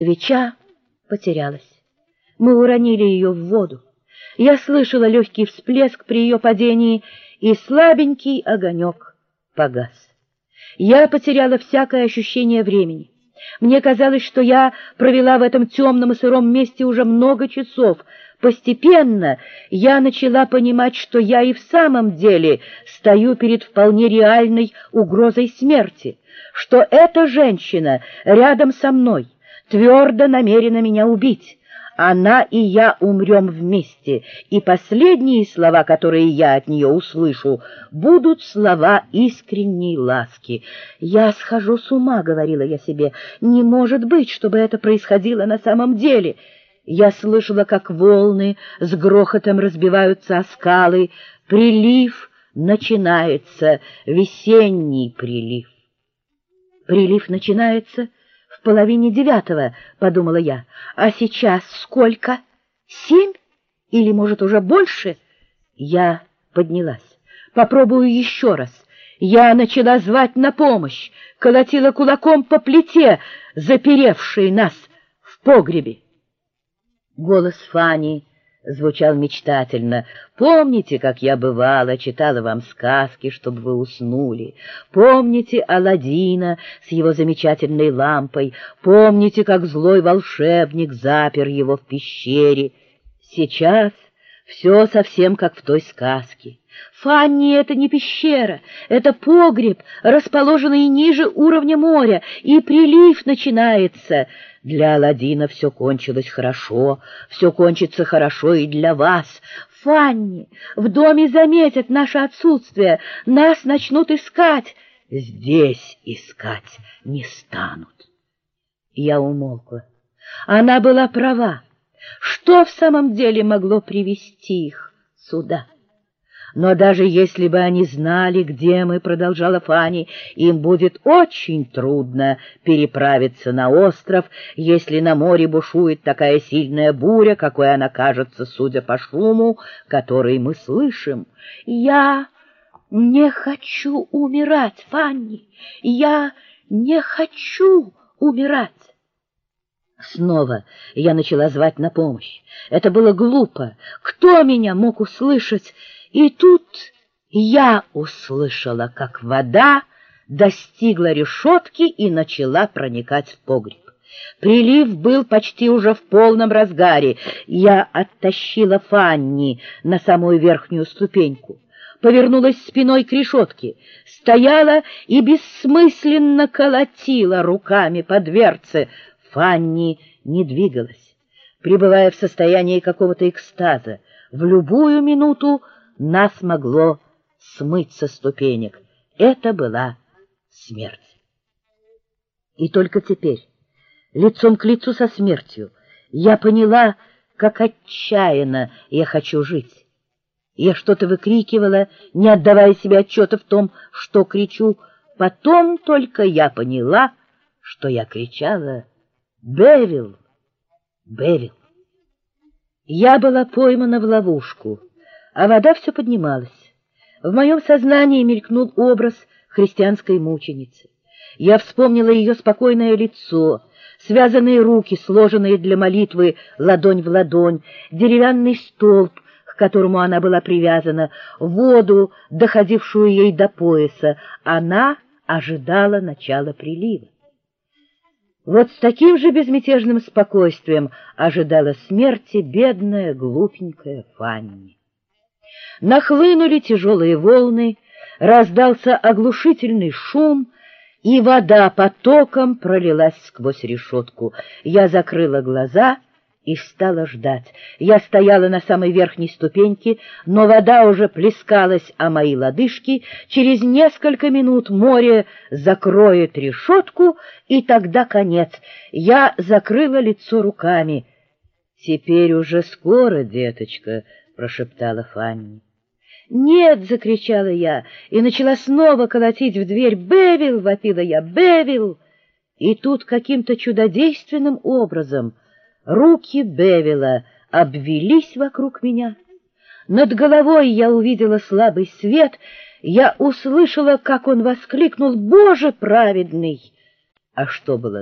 Свеча потерялась. Мы уронили ее в воду. Я слышала легкий всплеск при ее падении, и слабенький огонек погас. Я потеряла всякое ощущение времени. Мне казалось, что я провела в этом темном и сыром месте уже много часов. Постепенно я начала понимать, что я и в самом деле стою перед вполне реальной угрозой смерти, что эта женщина рядом со мной твердо намерена меня убить. Она и я умрем вместе, и последние слова, которые я от нее услышу, будут слова искренней ласки. «Я схожу с ума», — говорила я себе, — «не может быть, чтобы это происходило на самом деле». Я слышала, как волны с грохотом разбиваются о скалы. Прилив начинается, весенний прилив. Прилив начинается в 8:30, подумала я. А сейчас сколько? 7? Или, может, уже больше? Я поднялась. Попробую еще раз. Я начала звать на помощь, колотила кулаком по плите, заперевшей нас в погребе. Голос Фани звучал мечтательно. «Помните, как я бывала, читала вам сказки, чтобы вы уснули? Помните Аладдина с его замечательной лампой? Помните, как злой волшебник запер его в пещере? Сейчас все совсем как в той сказке. Фанни, это не пещера, это погреб, расположенный ниже уровня моря, и прилив начинается. Для Аладдина все кончилось хорошо, все кончится хорошо и для вас. Фанни, в доме заметят наше отсутствие, нас начнут искать. Здесь искать не станут». Я умолкла. Она была права. Что в самом деле могло привести их сюда? «Но даже если бы они знали, где мы, — продолжала Фанни, — им будет очень трудно переправиться на остров, если на море бушует такая сильная буря, какой она кажется, судя по шуму, который мы слышим. Я не хочу умирать, Фанни, я не хочу умирать». Снова я начала звать на помощь. Это было глупо. Кто меня мог услышать? И тут я услышала, как вода достигла решетки и начала проникать в погреб. Прилив был почти уже в полном разгаре. Я оттащила Фанни на самую верхнюю ступеньку, повернулась спиной к решетке, стояла и бессмысленно колотила руками по дверце. Фанни не двигалась, пребывая в состоянии какого-то экстаза. В любую минуту нас могло смыть со ступенек. Это была смерть. И только теперь, лицом к лицу со смертью, я поняла, как отчаянно я хочу жить. Я что-то выкрикивала, не отдавая себе отчета в том, что кричу. Потом только я поняла, что я кричала: «Бевил! Бевил!» Я была поймана в ловушку, а вода все поднималась. В моем сознании мелькнул образ христианской мученицы. Я вспомнила ее спокойное лицо, связанные руки, сложенные для молитвы ладонь в ладонь, деревянный столб, к которому она была привязана, воду, доходившую ей до пояса. Она ожидала начала прилива. Вот с таким же безмятежным спокойствием ожидала смерти бедная, глупенькая Фанни. Нахлынули тяжелые волны, раздался оглушительный шум, и вода потоком пролилась сквозь решетку. Я закрыла глаза и стала ждать. Я стояла на самой верхней ступеньке, но вода уже плескалась о мои лодыжки. Через несколько минут море закроет решетку, и тогда конец. Я закрыла лицо руками. «Теперь уже скоро, деточка», — прошептала Фанни. «Нет!» — закричала я и начала снова колотить в дверь. «Бевил!» — вопила я. «Бевил!» И тут каким-то чудодейственным образом руки Бевила обвелись вокруг меня. Над головой я увидела слабый свет. Я услышала, как он воскликнул: «Боже праведный!» А что было